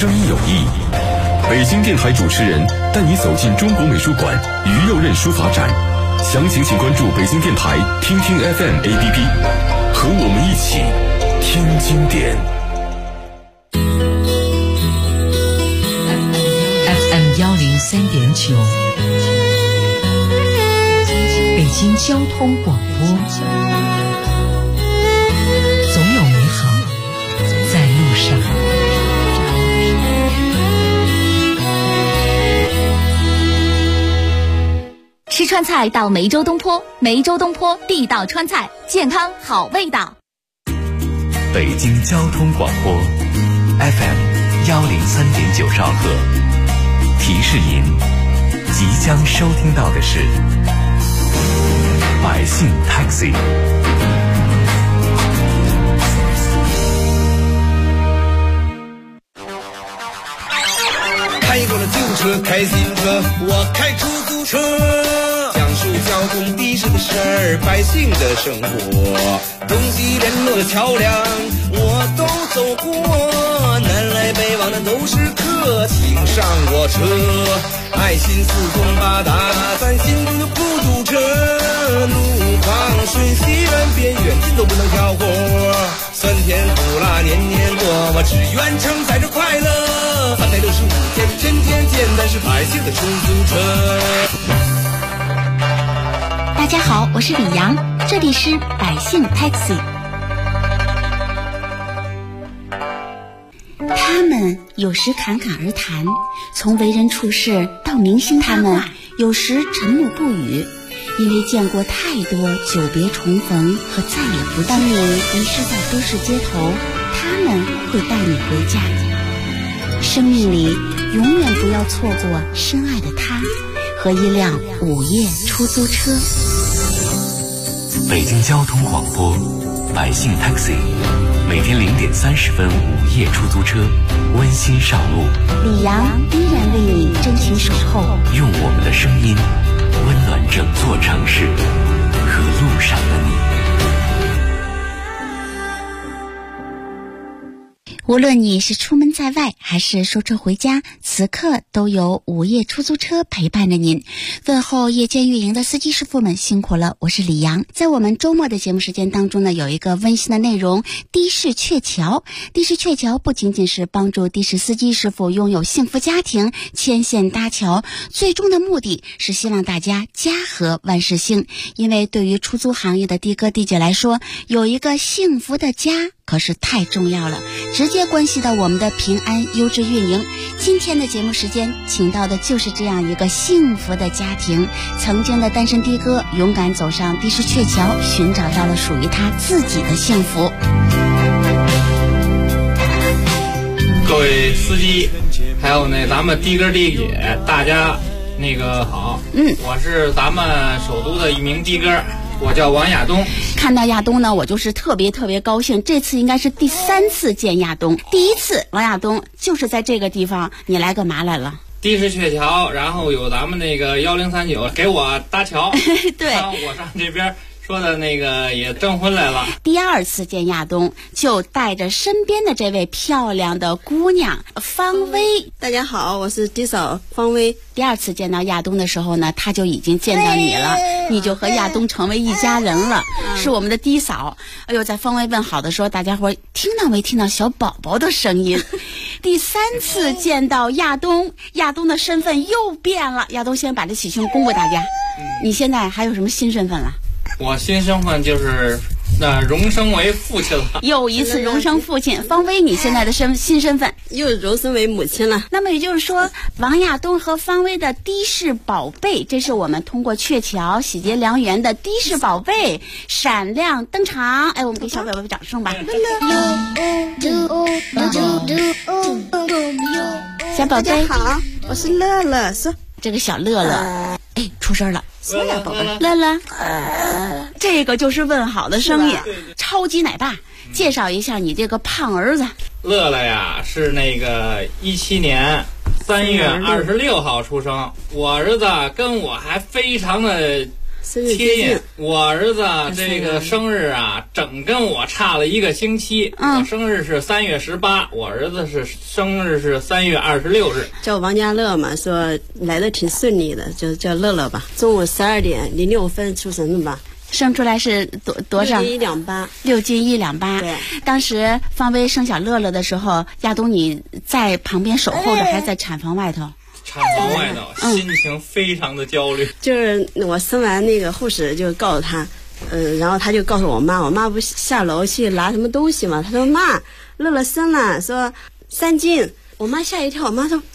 声音有意。北京电台主持人带你走进中国美术馆于右任书法展，详情请关注北京电台听听 FM APP， 和我们一起听经典。 FM 103.9，北京交通广播，总有美好在路上。 吃川菜到梅州东坡，梅州东坡地道川菜，健康好味道。 北京交通广播 FM 103.9兆赫，提示您即将收听到的是百姓 Taxi。 开过了旧车，开新车，我开出租车，讲述交通的士的事儿，百姓的生活，东西联络的桥梁我都走过，南来北往的都是客，请上我车，爱心四通八达，咱心中的不堵车，路旁顺西远边远近都不能挑过，酸甜苦辣年年过，我只愿承载着快乐，365天天天见，但是百姓的出租车。 大家好，我是李阳，这里是百姓 Taxi。 他们有时侃侃而谈，从为人处事到明星他们有时沉默不语，因为见过太多久别重逢和再也不见。当你迷失在都市街头，他们会带你回家。生命里永远不要错过深爱的他和一辆午夜出租车。 北京交通广播百姓 Taxi， 每天0点30分午夜出租车，温馨上路。 李阳依然为你真情守候， 用我们的声音温暖整座城市和路上的你。 无论你是出门在外还是收车回家，此刻都有午夜出租车陪伴着您。问候夜间运营的司机师傅们辛苦了，我是李阳。在我们周末的节目时间当中呢，有一个温馨的内容，的士鹊桥。的士鹊桥不仅仅是帮助的士司机师傅拥有幸福家庭，牵线搭桥，最终的目的是希望大家家和万事兴。因为对于出租行业的的哥的姐来说，有一个幸福的家可是太重要了，直接关系到我们的平安优质运营。今天的节目时间请到的就是这样一个幸福的家庭，曾经的单身的哥勇敢走上的士鹊桥，寻找到了属于他自己的幸福。 各位司机，还有咱们的哥的姐，大家好，我是咱们首都的一名的哥，我叫王亚东。 看到亚东呢，我就是特别高兴。这次应该是第3次见亚东，第一次王亚东就是在这个地方，你来干嘛来了？ 的士鹊桥，然后有咱们1039给我搭桥， 对， 我上这边说的也证婚来了。 第2次见亚东，就带着身边的这位漂亮的姑娘方薇。 大家好，我是的嫂方薇。 第2次见到亚东的时候呢，他就已经见到你了，你就和亚东成为一家人了，是我们的的嫂。哎呦，在方薇问好的时候，大家伙听到没听到小宝宝的声音？第3次见到亚东，亚东的身份又变了。亚东先把这喜讯公布大家，你现在还有什么新身份了？ 我新身份就是荣升为父亲了， 又一次荣升父亲。方薇，你现在的新身份又荣升为母亲了。 那么也就是说，王亚东和方薇的的士宝贝，这是我们通过鹊桥喜结良缘的的士宝贝闪亮登场。哎，我们给小宝贝掌声吧。小宝贝， 大家好，我是乐乐， 这个小乐乐，哎，出声了。 什么呀，宝贝？ 乐乐，这个就是问好的声音，超级奶爸。介绍一下你这个胖儿子。 乐乐呀，是17年3月26号出生。我儿子跟我还非常的生日贴近我儿子这个生日啊，整跟我差了1个星期。我生日是3月18，我儿子生日是3月26日。 叫王家乐嘛，说来的挺顺利的，就叫乐乐吧。中午12点06分出生的吧。 生出来是多少？6 斤1两8。 6斤1两8。 对， 当时方薇生小乐乐的时候，亚东你在旁边守候着，还在产房外头。 产房外头，心情非常的焦虑。 就是我生完那个护士就告诉他，然后他就告诉我妈，我妈不下楼去拿什么东西嘛，他说妈，乐乐生了，说3斤，我妈吓一跳，我妈说。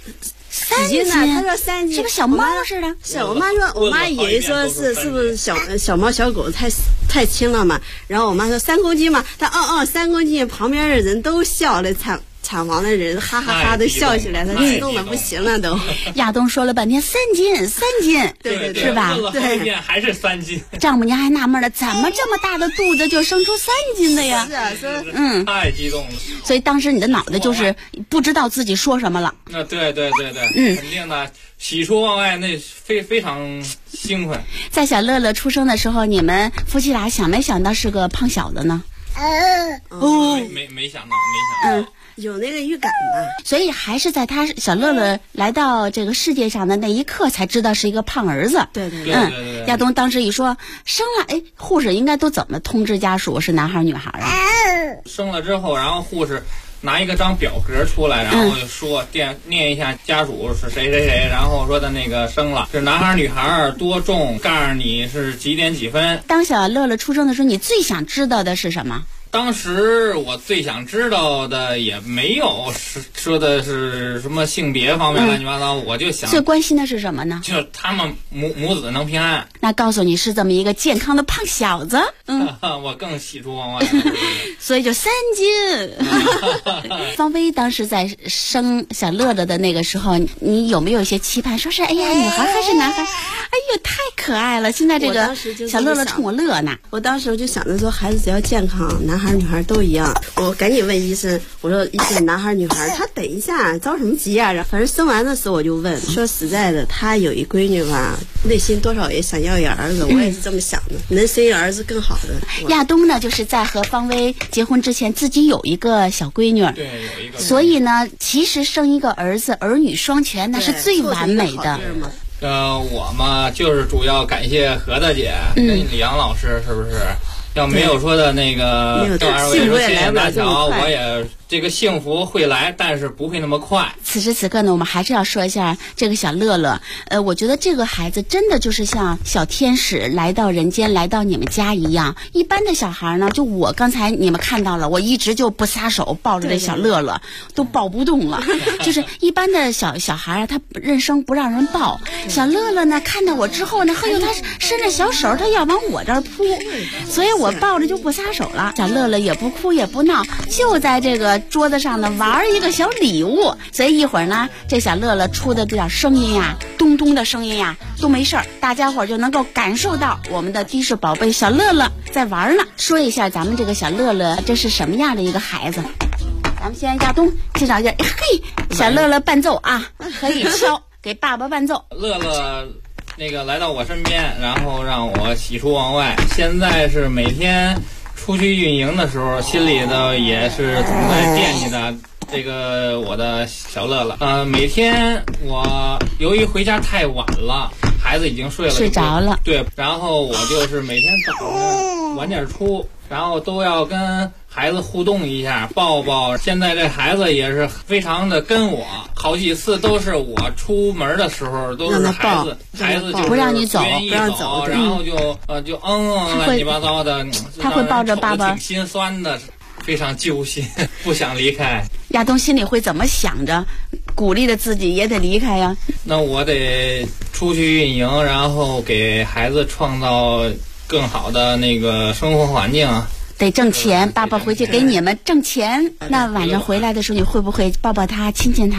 3斤呢？ 他说3斤， 这个小猫似的。 是我妈说，我妈以为说是不是小猫小狗太轻了嘛？然后我妈说3公斤嘛，她3公斤，旁边的人都笑了，产房的人哈哈哈都笑起来，他激动的不行了都。 亚东说了半天3斤， 对， 是吧？ 对，还是3斤。 丈母娘还纳闷了，怎么这么大的肚子就生出3斤的呀？ 是啊，说太激动了。 所以当时你的脑袋就是不知道自己说什么了。 对，肯定的，喜出望外，那非常兴奋。 在小乐乐出生的时候，你们夫妻俩想没想到是个胖小子呢？ 没想到。 有那个预感吧， 所以还是在他小乐乐来到这个世界上的那一刻才知道是一个胖儿子。 对。 亚东当时一说生了，护士应该都怎么通知家属是男孩女孩啊？ 生了之后，然后护士拿一个张表格出来，然后就说念一下家属是谁，然后说的那个生了是男孩女孩，多重，告诉你是几点几分。 当小乐乐出生的时候，你最想知道的是什么？ 当时我最想知道的也没有说的是什么性别方面乱七八糟，我就想最关心的是什么呢？ 就是他们母子能平安。 那告诉你是这么一个健康的胖小子， 我更喜出望外了。 所以就3斤。方薇当时在生小乐乐的那个时候，你有没有一些期盼，说是哎呀女孩还是男孩？哎呦太可爱了！现在这个小乐乐冲我乐呢。 我当时就想着说，孩子只要健康，男孩女孩都一样。我赶紧问医生，我说医生，男孩女孩，他等一下着什么急啊？反正生完的时候我就问，说实在的，他有一闺女吧，内心多少也想要一个儿子，我也是这么想的，能生一个儿子更好的。 亚东呢，就是在和方薇结婚之前，自己有一个小闺女， 对，有一个。 所以呢，其实生一个儿子，儿女双全，那是最完美的。 我嘛，就是主要感谢何大姐跟李阳老师，是不是？要没有说的那个幸福也来不了这么快，我也这个幸福会来，但是不会那么快。 此时此刻呢，我们还是要说一下这个小乐乐。我觉得这个孩子真的就是像小天使来到人间，来到你们家一样。一般的小孩呢，就我刚才你们看到了，我一直就不撒手抱着这小乐乐，都抱不动了。就是一般的小孩啊，他认生不让人抱。小乐乐呢，看到我之后呢，嘿呦，他伸着小手，他要往我这儿扑，所以我抱着就不撒手了。小乐乐也不哭也不闹，就在这个桌子上呢玩一个小礼物。所以一会儿呢，这小乐乐出的这点声音呀，咚咚的声音呀，都没事儿，大家伙就能够感受到我们的的士宝贝小乐乐在玩呢。说一下咱们这个小乐乐这是什么样的一个孩子。咱们先亚东介绍一下，嘿，小乐乐伴奏啊，可以敲，给爸爸伴奏。 乐乐那个来到我身边，然后让我喜出望外。现在是每天出去运营的时候，心里的也是总在惦记的这个我的小乐乐。每天我由于回家太晚了，孩子已经睡着了，对，然后我就是每天早上晚点出，然后都要跟孩子互动一下，抱抱。现在这孩子也是非常的跟我，好几次都是我出门的时候都是孩子就是不让你走， 不让走，然后就乱七八糟的， 他会抱着爸爸， 挺心酸的，非常揪心，不想离开。 亚东心里会怎么想着？鼓励着自己也得离开呀。 那我得出去运营，然后给孩子创造更好的那个生活环境啊。 得挣钱，爸爸回去给你们挣钱。那晚上回来的时候，你会不会抱抱他，亲亲他？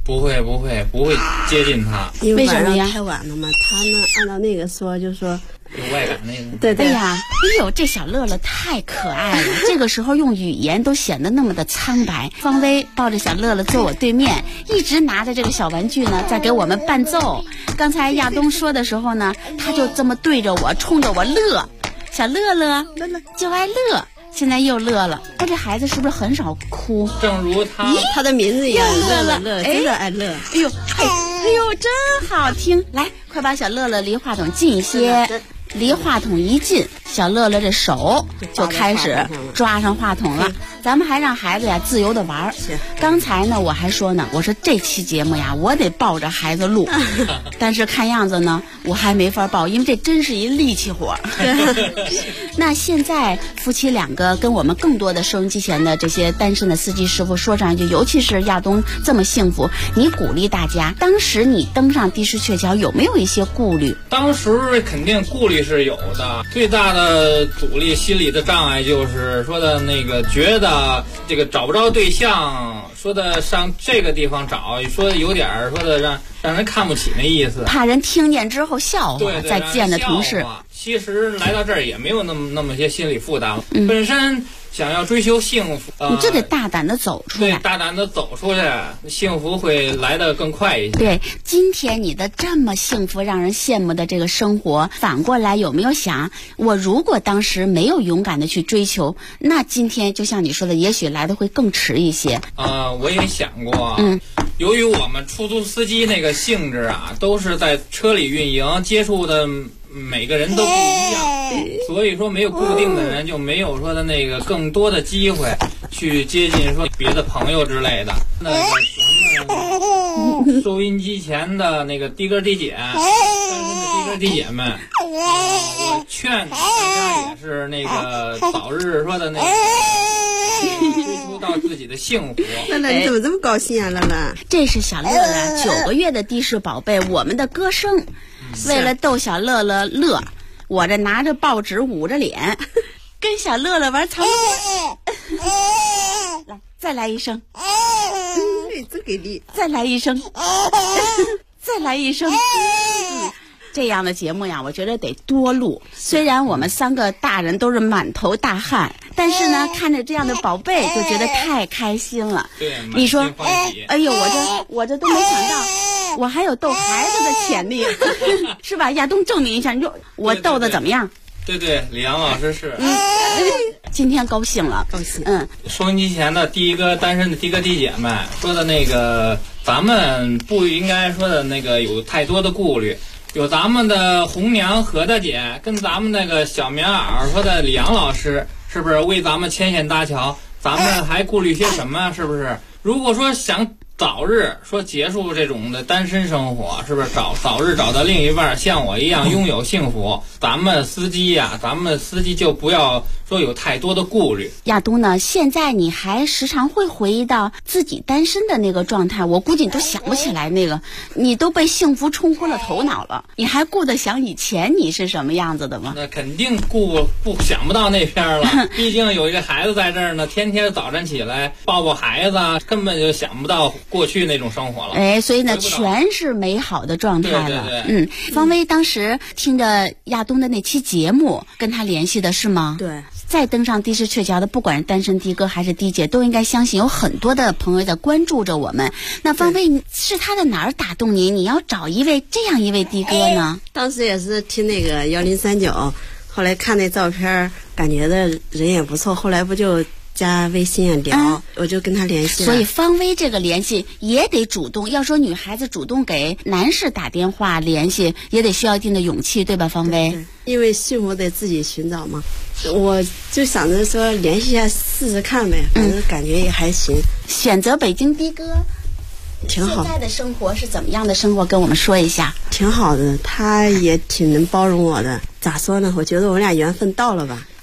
不会接近他。 因为晚上为什么呀太晚了嘛，他呢按照那个说，就说有外感那个。 对对哎呀，哎呦，这小乐乐太可爱了，这个时候用语言都显得那么的苍白。方薇抱着小乐乐坐我对面，一直拿着这个小玩具呢，在给我们伴奏。刚才亚东说的时候呢，他就这么对着我，冲着我乐。小乐乐就爱乐，现在又乐了。哎，这孩子是不是很少哭？ 正如他他的名字一样， 又乐了乐， 哎真的爱乐。 哎呦，哎呦，真好听！来，快把小乐乐离话筒近一些。离话筒一近，小乐乐这手就开始抓上话筒了。咱们还让孩子呀自由的玩。刚才呢，我还说呢，我说这期节目呀，我得抱着孩子录，但是看样子呢，我还没法抱，因为这真是一力气活。那现在夫妻两个跟我们更多的收音机前的这些单身的司机师傅说上一句，尤其是亚东这么幸福，你鼓励大家，当时你登上的士鹊桥有没有一些顾虑？ 当时肯定顾虑是有的，最大的阻力、心理的障碍就是说的那个觉得这个找不着对象，说的上这个地方找，说的有点说的让人看不起那意思， 怕人听见之后笑话， 对再见的同事。 其实来到这儿也没有那么些心理负担了，本身想要追求幸福， 你就得大胆的走出来， 对，大胆的走出去，幸福会来得更快一些。 对，今天你的这么幸福让人羡慕的这个生活，反过来有没有想，我如果当时没有勇敢的去追求，那今天就像你说的，也许来的会更迟一些。 我也想过，由于我们出租司机那个性质啊，都是在车里运营，接触的每个人都不一样，所以说没有固定的人，就没有说的那个更多的机会去接近说别的朋友之类的。那个咱们收音机前的那个的哥的姐，单身的的哥的姐们，我劝大家也是那个早日说的那个追求到自己的幸福。 乐乐，你怎么这么高兴啊？乐乐， 这是小乐乐9个月的的士宝贝，我们的歌声。为了逗小乐乐乐，我这拿着报纸捂着脸，跟小乐乐玩藏猫。来，再来一声。 真给力！ 再来一声。再来一声。这样的节目呀，我觉得得多录。虽然我们3个大人都是满头大汗，但是呢，看着这样的宝贝就觉得太开心了。 对， 你说， 哎呦，我这都没想到，我还有逗孩子的潜力，是吧？亚东证明一下，你说我逗的怎么样？ 对，李阳老师是。 今天高兴了， 高兴。 收音机前的第一个单身的的哥的姐们说的那个，咱们不应该说的那个有太多的顾虑。有咱们的红娘何大姐跟咱们那个小棉袄说的李阳老师，是不是为咱们牵线搭桥？咱们还顾虑些什么？是不是？如果说想早日说结束这种的单身生活，是不是早日找到另一半，像我一样拥有幸福？咱们司机就不要说有太多的顾虑。 亚东呢，现在你还时常会回忆到自己单身的那个状态，我估计你都想不起来那个，你都被幸福冲昏了头脑了，你还顾得想以前你是什么样子的吗？ 那肯定想不到那片了，毕竟有一个孩子在这儿呢，天天早晨起来抱孩子，根本就想不到过去那种生活了。 哎，所以呢，全是美好的状态了。 对。 方薇当时听着亚东的那期节目，跟他联系的是吗？ 对。 再登上的士鹊桥的，不管是单身的哥还是的姐，都应该相信有很多的朋友在关注着我们。那方薇是他的哪儿打动你？你要找这样一位的哥呢？ 当时也是听那个1039，后来看那照片，感觉的人也不错，后来不就加微信聊，我就跟他联系了。 所以方薇这个联系也得主动，要说女孩子主动给男士打电话联系，也得需要一定的勇气，对吧，方薇？ 对，因为幸福得自己寻找嘛。我就想着说联系一下试试看呗，反正感觉也还行。 选择北京的哥挺好。 现在的生活是怎么样的生活？跟我们说一下。 挺好的，他也挺能包容我的。咋说呢？我觉得我俩缘分到了吧。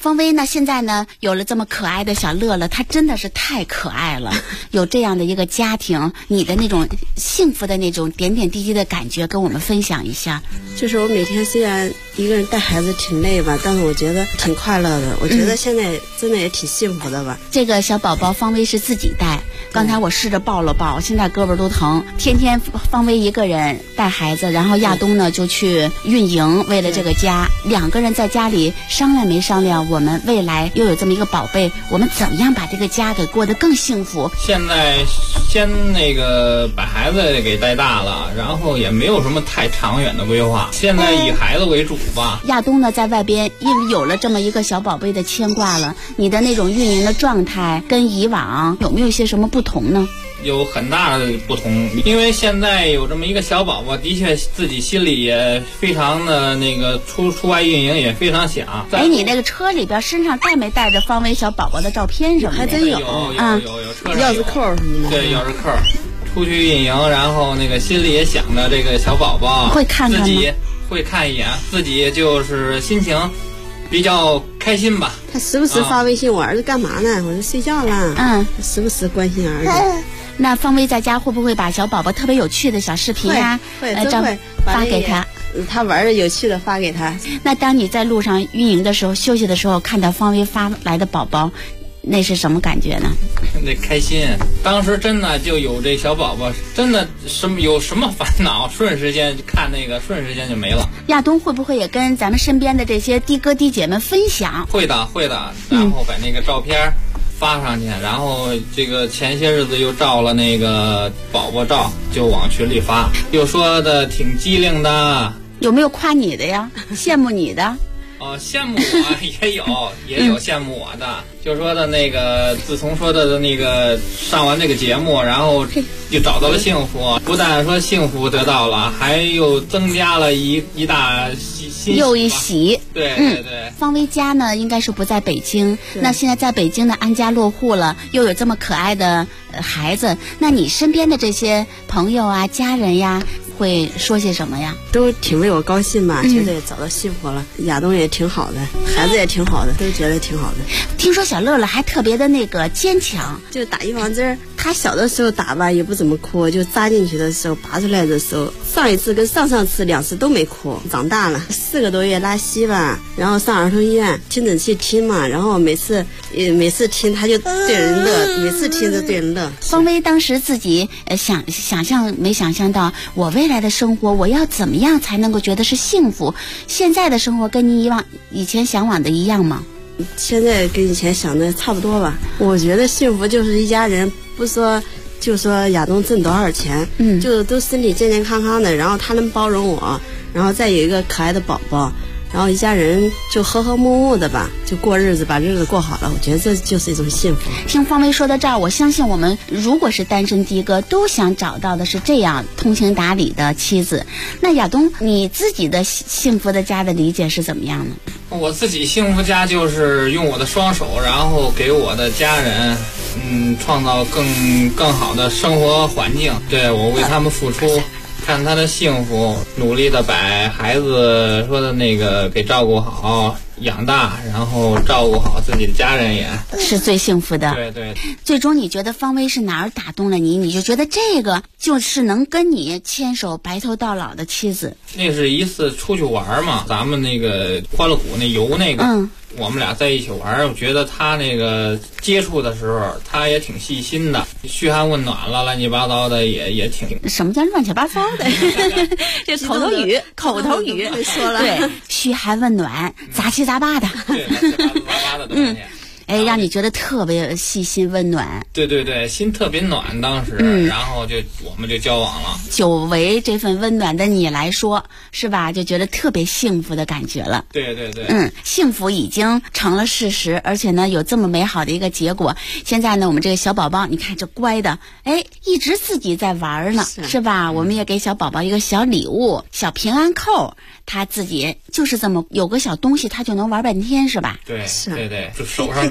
芳薇呢，现在呢有了这么可爱的小乐乐，她真的是太可爱了。有这样的一个家庭，你的那种幸福的那种点点滴滴的感觉，跟我们分享一下。 就是我每天虽然一个人带孩子挺累吧，但是我觉得挺快乐的。我觉得现在真的也挺幸福的吧。 这个小宝宝芳薇是自己带，刚才我试着抱了抱，现在胳膊都疼。天天芳薇一个人带孩子，然后亚东呢就去运营，为了这个家，两个人在家里商量没商量，我们未来又有这么一个宝贝，我们怎么样把这个家给过得更幸福？ 现在先那个把孩子给带大了，然后也没有什么太长远的规划，现在以孩子为主吧。 亚东呢在外边因为有了这么一个小宝贝的牵挂了，你的那种运营的状态跟以往有没有一些什么不同呢？ 有很大的不同，因为现在有这么一个小宝宝，的确自己心里也非常的那个出外运营也非常想。 哎，你那个车里边身上带没带着芳薇小宝宝的照片什么的？ 还真有车上钥匙扣什么的。 对，钥匙扣。出去运营，然后那个心里也想着这个小宝宝， 会看看吗？ 自己会看一眼，自己就是心情比较开心吧。 他时不时发微信，我儿子干嘛呢？我说睡觉了。时不时关心儿子。 那芳薇在家会不会把小宝宝特别有趣的小视频啊， 会发给他？ 他玩的有趣的发给他。 那当你在路上运营的时候，休息的时候，看到芳薇发来的宝宝，那是什么感觉呢？ 那开心，当时真的就有这小宝宝，真的有什么烦恼，瞬时间看那个，瞬时间就没了。 亚东会不会也跟咱们身边的这些的哥的姐们分享？ 会的，然后把那个照片发上去，然后这个前些日子又照了那个宝宝照，就往群里发，又说的挺机灵的。 有没有夸你的呀？羡慕你的？ 羡慕我也有羡慕我的，就说的那个，自从说的那个上完这个节目，然后就找到了幸福，不但说幸福得到了，还又增加了一大又一喜。 对。 芳薇家呢应该是不在北京，那现在在北京呢安家落户了，又有这么可爱的孩子，那你身边的这些朋友啊、家人呀，会说些什么呀？ 都挺为我高兴吧，觉得也找到幸福了。亚东也挺好的，孩子也挺好的，都觉得挺好的。 听说小乐乐还特别的那个坚强， 就打预防针。他小的时候打吧也不怎么哭，就扎进去的时候、拔出来的时候，上一次跟上次2次都没哭。长大了4个多月拉稀吧，然后上儿童医院听诊器听嘛，然后每次听他就对人乐，每次听着对人乐。 芳薇当时自己想象没想象到我未来的生活，我要怎么样才能够觉得是幸福？现在的生活跟你以前向往的一样吗？ 现在跟以前想的差不多吧。我觉得幸福就是一家人，不说就说亚东挣多少钱，就都身体健健康康的，然后他能包容我，然后再有一个可爱的宝宝，然后一家人就和和睦睦的吧，就过日子，把日子过好了。我觉得这就是一种幸福。 听芳薇说到这儿，我相信我们如果是单身的哥，都想找到的是这样通情达理的妻子。那亚东，你自己的幸福的家的理解是怎么样呢？ 我自己幸福家就是用我的双手，然后给我的家人，创造更好的生活环境。对，我为他们付出。看他的幸福，努力的把孩子说的那个给照顾好、养大，然后照顾好自己的家人，也是最幸福的。 对。 最终你觉得芳薇是哪儿打动了你？你就觉得这个就是能跟你牵手白头到老的妻子。 那是一次出去玩嘛，咱们那个欢乐谷那游那个，我们俩在一起玩，我觉得他那个接触的时候，他也挺细心的，嘘寒问暖了，乱七八糟的也挺。 什么叫乱七八糟的？这口头语说了， 对，嘘寒问暖，杂七杂八的， 对，杂七杂八的东西。 哎，让你觉得特别细心温暖。 对，心特别暖，当时，然后我们就交往了。 久违这份温暖的你来说，是吧？就觉得特别幸福的感觉了。 对。 幸福已经成了事实，而且呢，有这么美好的一个结果。现在呢，我们这个小宝宝，你看这乖的，哎，一直自己在玩呢，是吧？我们也给小宝宝一个小礼物，小平安扣，他自己就是这么有个小东西，他就能玩半天，是吧？ 对，就手上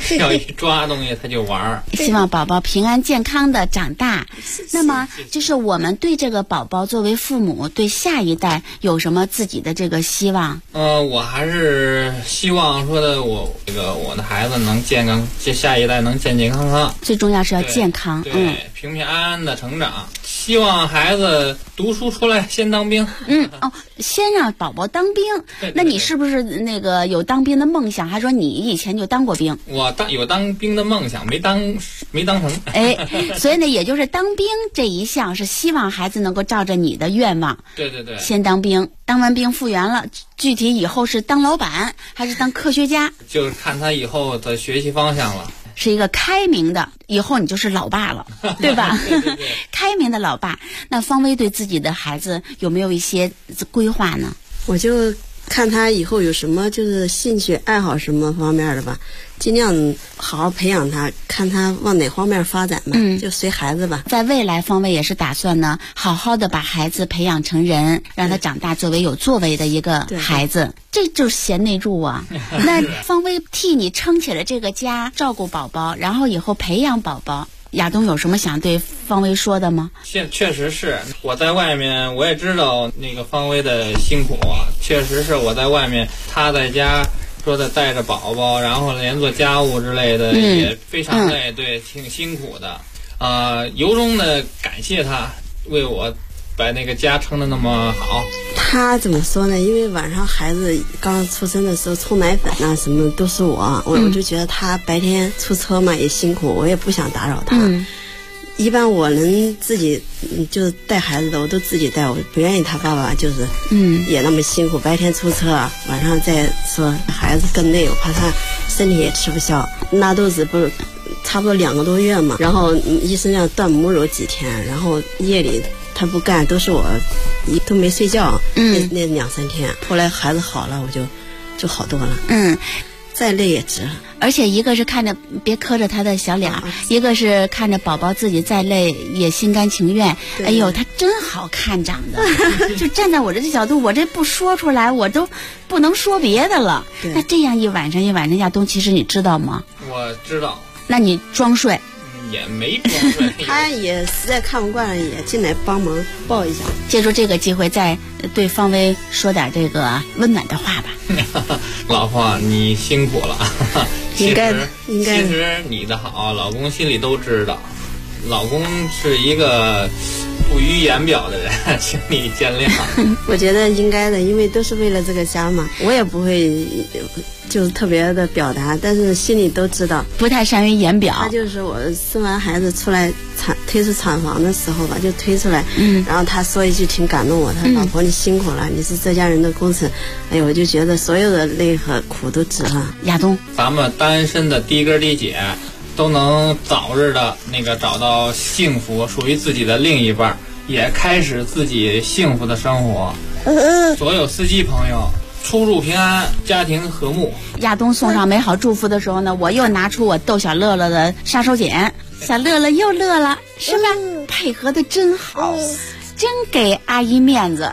要一抓东西他就玩儿。 希望宝宝平安健康的长大。那么就是我们对这个宝宝作为父母，对下一代有什么自己的这个希望？ 我还是希望说的我的孩子能健康，下一代能健健康康， 最重要是要健康， 对，平平安安的成长。希望孩子读书出来先当兵。 先让宝宝当兵。 对， 那你是不是那个有当兵的梦想？还说你以前就当过兵？ 我有当兵的梦想，没当成。 所以呢，也就是当兵这一项是希望孩子能够照着你的愿望， 对， 先当兵，当完兵复员了，具体以后是当老板还是当科学家， 就是看他以后的学习方向了。 是一个开明的，以后你就是老爸了，对吧？ 对开明的老爸。那方薇对自己的孩子有没有一些规划呢？ 我就看他以后有什么就是兴趣爱好什么方面的吧，尽量好好培养他，看他往哪方面发展吧，就随孩子吧。 在未来，方薇也是打算呢，好好的把孩子培养成人，让他长大作为有作为的一个孩子。这就是贤内助啊！那方薇替你撑起了这个家，照顾宝宝，然后以后培养宝宝。亚东有什么想对方薇说的吗？ 确实是我在外面，我也知道那个方薇的辛苦啊。确实是我在外面，她在家说的带着宝宝，然后连做家务之类的也非常累，对，挺辛苦的。由衷的感谢她为我把那个家撑得那么好。 他怎么说呢？因为晚上孩子刚出生的时候冲奶粉啊什么都是我就觉得他白天出车嘛也辛苦，我也不想打扰他。一般我能自己就是带孩子的我都自己带，我不愿意他爸爸就是也那么辛苦，白天出车晚上再说孩子更累，我怕他身体也吃不消。拉肚子不是差不多2个多月嘛，然后医生让断母乳几天，然后夜里他不干，都是我都没睡觉，那2-3天。后来孩子好了，我就好多了。再累也值了。 而且一个是看着别磕着他的小脸，一个是看着宝宝自己再累也心甘情愿。哎呦，他真好看长得，就站在我这角度，我这不说出来，我都不能说别的了。那这样一晚上，亚东，其实你知道吗？ 我知道。 那你装睡？ 也没装睡。 他也实在看不惯了，也进来帮忙抱一下。 借助这个机会，再对方薇说点这个温暖的话吧。 老婆，你辛苦了。 应该其实你的好，老公心里都知道。老公是一个不予言表的人，请你见谅。 我觉得应该的，因为都是为了这个家嘛。我也不会就是特别的表达，但是心里都知道。 不太善于言表。 他就是我生完孩子出来推出产房的时候吧，就推出来，然后他说一句挺感动我，他说老婆你辛苦了，你是这家人的功臣。哎呦，我就觉得所有的累和苦都值了。 亚东， 咱们单身的低根低姐都能早日的找到幸福，属于自己的另一半，也开始自己幸福的生活。所有司机朋友出入平安，家庭和睦。 亚东送上美好祝福的时候呢，我又拿出我逗小乐乐的杀手锏，小乐乐又乐了，是吧？配合的真好，真给阿姨面子。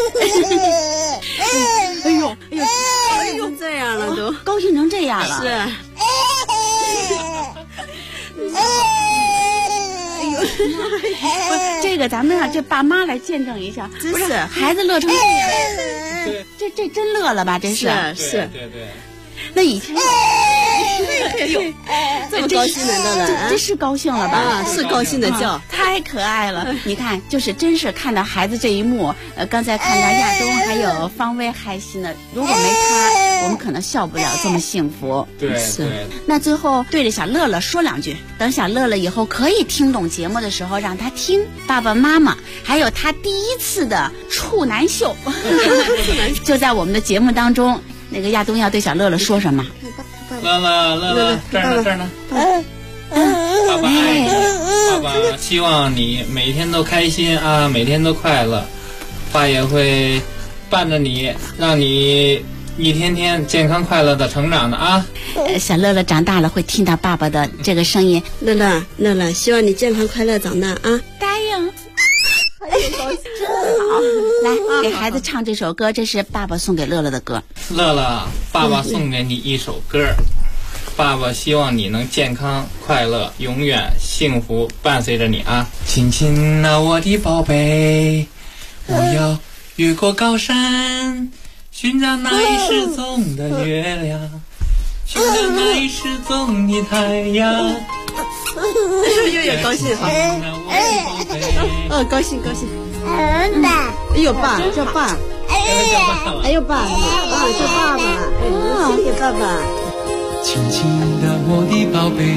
哎呦，这样了都， 高兴成这样了。 是。 这个咱们这爸妈来见证一下， 真是孩子乐成这样，这真乐了吧？这是是。 对。 那以前， 这么高兴的乐了， 这是高兴了吧？ 是高兴的叫， 太可爱了。你看，真是看到孩子这一幕，刚才看到亚东还有方薇开心的，如果没他，我们可能笑不了这么幸福。 对。 那最后对着小乐乐说2句，等小乐乐以后可以听懂节目的时候，让他听爸爸妈妈，还有他第一次的处男秀，就在我们的节目当中。那个亚东要对小乐乐说什么？ 乐乐，这儿呢。爸爸爱你，爸爸希望你每天都开心啊，每天都快乐。爸也会伴着你，让你一天天健康快乐的成长的啊。 小乐乐长大了会听到爸爸的这个声音。 乐乐，希望你健康快乐长大啊！ 答应。真好，来给孩子唱这首歌，这是爸爸送给乐乐的歌。 乐乐，爸爸送给你一首歌， 爸爸希望你能健康快乐，永远幸福伴随着你啊！亲亲啊，我的宝贝，我要越过高山，寻找那已失踪的月亮，寻找那已失踪的太阳。 又高兴哈！高兴高兴！哎呦爸，叫爸！哎呦爸，叫爸爸！谢谢爸爸。 亲亲的我的宝贝，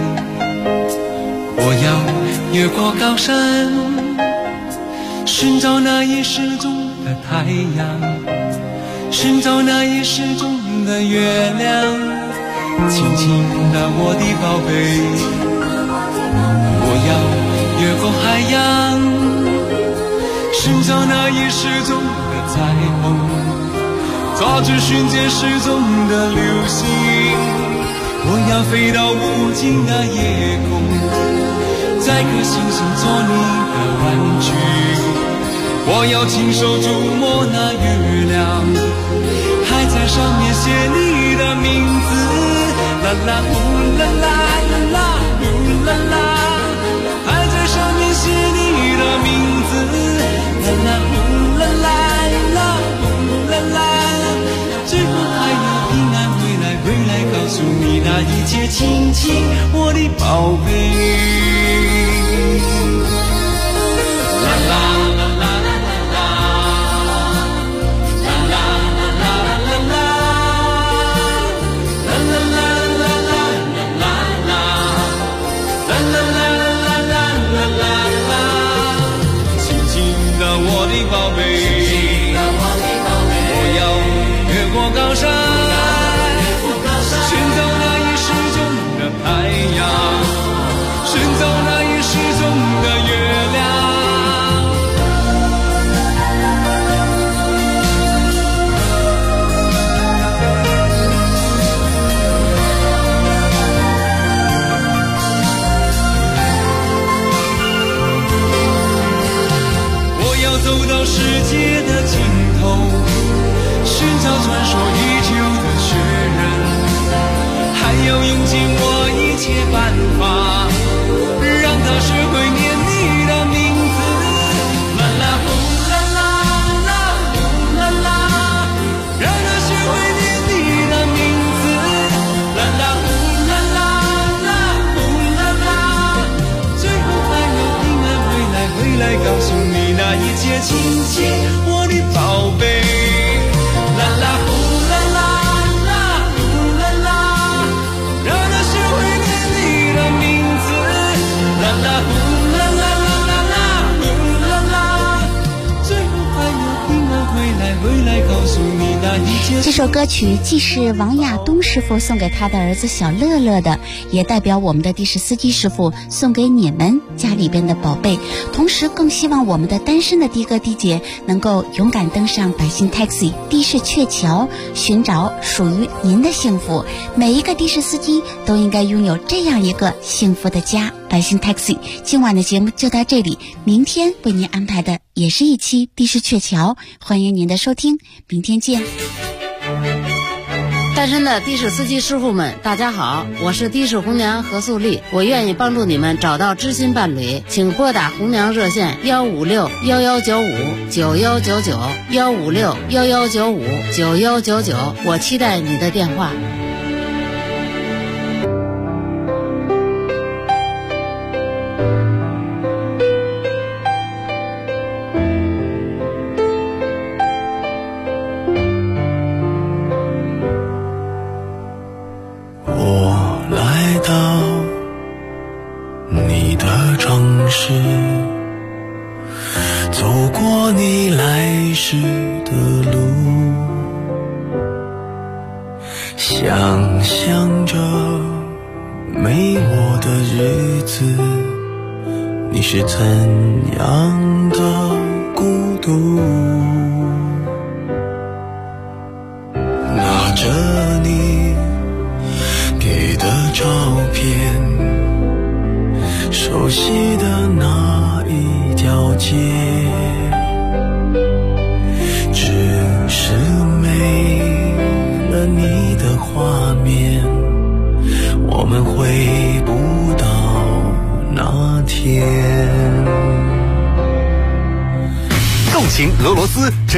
我要越过高山，寻找那已失踪的太阳，寻找那已失踪的月亮。亲亲的我的宝贝，我要越过海洋，寻找那已失踪的彩虹，抓住瞬间失踪的流星。我要飞到无尽的夜空，摘颗星星做你的玩具。我要亲手触摸那月亮，还在上面写你的名字。啦啦呼啦啦啦啦呼啦啦，还在上面写你的名字。啦啦呼啦啦啦呼啦啦，最后还要平安回来告诉你那一切。亲亲我的宝贝。啦啦啦啦啦啦啦啦啦啦啦啦。我的宝贝，我要越过高山，寻找那已失踪的太阳，寻找那已失踪的月亮。走到世界的尽头，寻找传说已久的雪人，还要用尽我一切办法，让他学会念你的名字。啦啦呼啦啦啦呼啦啦，让他学会念你的名字。啦啦呼啦啦啦呼啦啦，最后还要平安回来告诉你那一切。亲亲我的宝贝，啦啦呼啦啦啦呼啦啦，让他学会念你的名字。啦啦呼啦啦啦啦啦呼啦啦，最后还要平安回来告诉你那一切。 这首歌曲既是王亚东师傅送给他的儿子小乐乐的，也代表我们的的士司机师傅送给你们家里边的宝贝，同时更希望我们的单身的的哥的姐能够勇敢登上百姓 taxi 的士鹊桥，寻找属于您的幸福。每一个的士司机都应该拥有这样一个幸福的家。百姓 taxi 今晚的节目就到这里，明天为您安排的也是一期的士鹊桥，欢迎您的收听，明天见。 单身的的士司机师傅们，大家好，我是的士红娘何素丽，我愿意帮助你们找到知心伴侣，请拨打红娘热线156-1195-9199，156-1195-9199，我期待你的电话。 想象着没我的日子，你是怎样的孤独，拿着你给的照片，熟悉的那一条街，只是没了你的画面， 天。 动情俄罗斯。